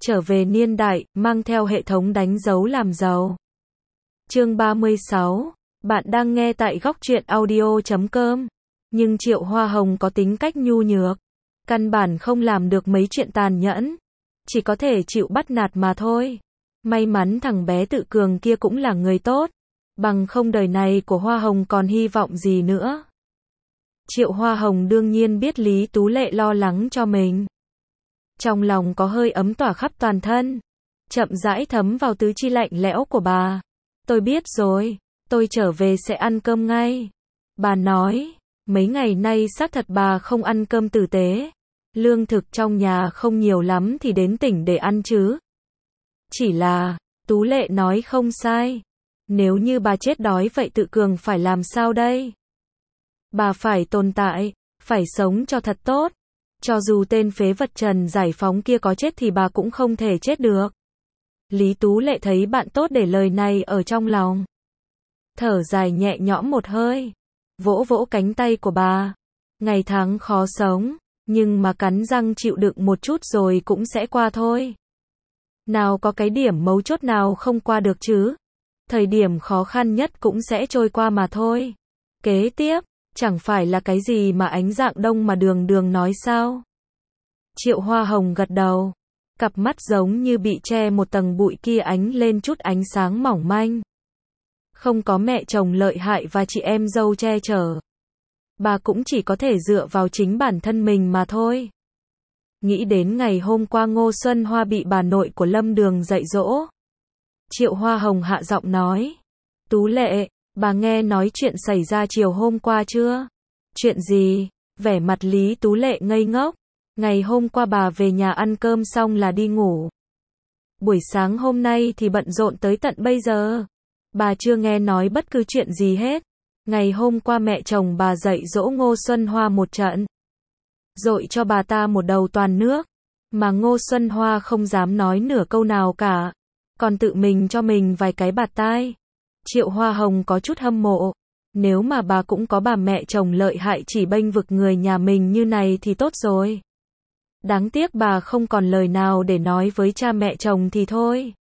trở về niên đại, mang theo hệ thống đánh dấu làm giàu. Chương 36, bạn đang nghe tại góc truyện audio.com. Nhưng Triệu Hoa Hồng có tính cách nhu nhược, căn bản không làm được mấy chuyện tàn nhẫn, chỉ có thể chịu bắt nạt mà thôi. May mắn thằng bé Tự Cường kia cũng là người tốt, bằng không đời này của Hoa Hồng còn hy vọng gì nữa. Triệu Hoa Hồng đương nhiên biết Lý Tú Lệ lo lắng cho mình. Trong lòng có hơi ấm tỏa khắp toàn thân, chậm rãi thấm vào tứ chi lạnh lẽo của bà. Tôi biết rồi, tôi trở về sẽ ăn cơm ngay. Bà nói, mấy ngày nay xác thật bà không ăn cơm tử tế. Lương thực trong nhà không nhiều lắm thì đến tỉnh để ăn chứ. Chỉ là, Tú Lệ nói không sai. Nếu như bà chết đói vậy Tự Cường phải làm sao đây? Bà phải tồn tại, phải sống cho thật tốt. Cho dù tên phế vật Trần Giải Phóng kia có chết thì bà cũng không thể chết được. Lý Tú Lệ thấy bạn tốt để lời này ở trong lòng. Thở dài nhẹ nhõm một hơi, vỗ vỗ cánh tay của bà. Ngày tháng khó sống, nhưng mà cắn răng chịu đựng một chút rồi cũng sẽ qua thôi. Nào có cái điểm mấu chốt nào không qua được chứ? Thời điểm khó khăn nhất cũng sẽ trôi qua mà thôi. Kế tiếp, chẳng phải là cái gì mà Ánh Dạng Đông mà Đường Đường nói sao? Triệu Hoa Hồng gật đầu. Cặp mắt giống như bị che một tầng bụi kia ánh lên chút ánh sáng mỏng manh. Không có mẹ chồng lợi hại và chị em dâu che chở, bà cũng chỉ có thể dựa vào chính bản thân mình mà thôi. Nghĩ đến ngày hôm qua Ngô Xuân Hoa bị bà nội của Lâm Đường dạy dỗ, Triệu Hoa Hồng hạ giọng nói, Tú Lệ, bà nghe nói chuyện xảy ra chiều hôm qua chưa? Chuyện gì? Vẻ mặt Lý Tú Lệ ngây ngốc. Ngày hôm qua bà về nhà ăn cơm xong là đi ngủ. Buổi sáng hôm nay thì bận rộn tới tận bây giờ. Bà chưa nghe nói bất cứ chuyện gì hết. Ngày hôm qua mẹ chồng bà dạy dỗ Ngô Xuân Hoa một trận, dội cho bà ta một đầu toàn nước. Mà Ngô Xuân Hoa không dám nói nửa câu nào cả, còn tự mình cho mình vài cái bạt tai. Triệu Hoa Hồng có chút hâm mộ. Nếu mà bà cũng có bà mẹ chồng lợi hại chỉ bênh vực người nhà mình như này thì tốt rồi. Đáng tiếc bà không còn lời nào để nói với cha mẹ chồng thì thôi.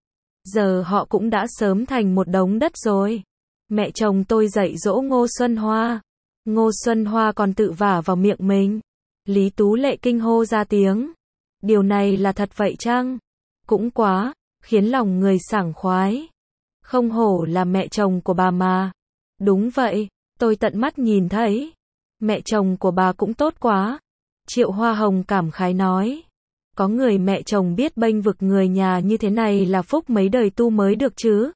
Giờ họ cũng đã sớm thành một đống đất rồi. Mẹ chồng tôi dạy dỗ Ngô Xuân Hoa. Ngô Xuân Hoa còn tự vả vào miệng mình. Lý Tú Lệ kinh hô ra tiếng. Điều này là thật vậy chăng? Cũng quá, khiến lòng người sảng khoái. Không hổ là mẹ chồng của bà mà. Đúng vậy, tôi tận mắt nhìn thấy. Mẹ chồng của bà cũng tốt quá. Triệu Hoa Hồng cảm khái nói. Có người mẹ chồng biết bênh vực người nhà như thế này là phúc mấy đời tu mới được chứ.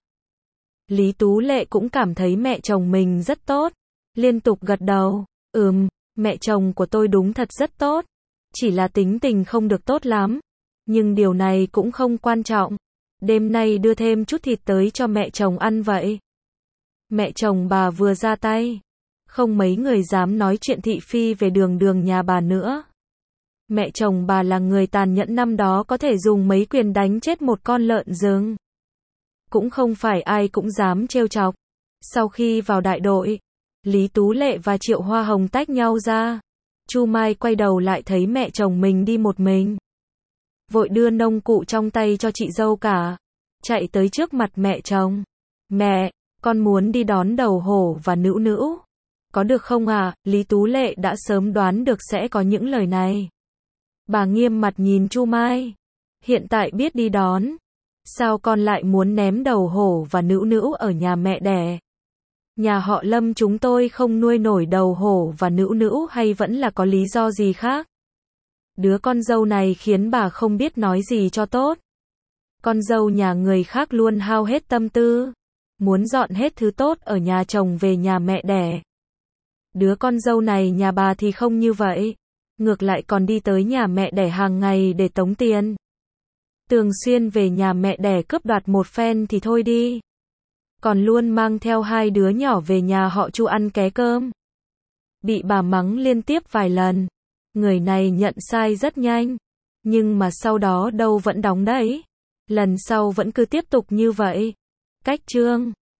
Lý Tú Lệ cũng cảm thấy mẹ chồng mình rất tốt. Liên tục gật đầu. Mẹ chồng của tôi đúng thật rất tốt. Chỉ là tính tình không được tốt lắm. Nhưng điều này cũng không quan trọng. Đêm nay đưa thêm chút thịt tới cho mẹ chồng ăn vậy. Mẹ chồng bà vừa ra tay, không mấy người dám nói chuyện thị phi về Đường Đường nhà bà nữa. Mẹ chồng bà là người tàn nhẫn, năm đó có thể dùng mấy quyền đánh chết một con lợn rừng. Cũng không phải ai cũng dám trêu chọc. Sau khi vào đại đội, Lý Tú Lệ và Triệu Hoa Hồng tách nhau ra. Chu Mai quay đầu lại thấy mẹ chồng mình đi một mình, vội đưa nông cụ trong tay cho chị dâu cả. Chạy tới trước mặt mẹ chồng. Mẹ, con muốn đi đón Đầu Hổ và Nữu Nữu. Có được không à? Lý Tú Lệ đã sớm đoán được sẽ có những lời này. Bà nghiêm mặt nhìn Chu Mai. Hiện tại biết đi đón, sao con lại muốn ném Đầu Hổ và Nữu Nữu ở nhà mẹ đẻ? Nhà họ Lâm chúng tôi không nuôi nổi Đầu Hổ và Nữu Nữu hay vẫn là có lý do gì khác? Đứa con dâu này khiến bà không biết nói gì cho tốt. Con dâu nhà người khác luôn hao hết tâm tư, muốn dọn hết thứ tốt ở nhà chồng về nhà mẹ đẻ. Đứa con dâu này nhà bà thì không như vậy. Ngược lại còn đi tới nhà mẹ đẻ hàng ngày để tống tiền. Thường xuyên về nhà mẹ đẻ cướp đoạt một phen thì thôi đi, còn luôn mang theo hai đứa nhỏ về nhà họ Chu ăn ké cơm. Bị bà mắng liên tiếp vài lần. Người này nhận sai rất nhanh, nhưng mà sau đó đâu vẫn đóng đấy. Lần sau vẫn cứ tiếp tục như vậy. Cách chương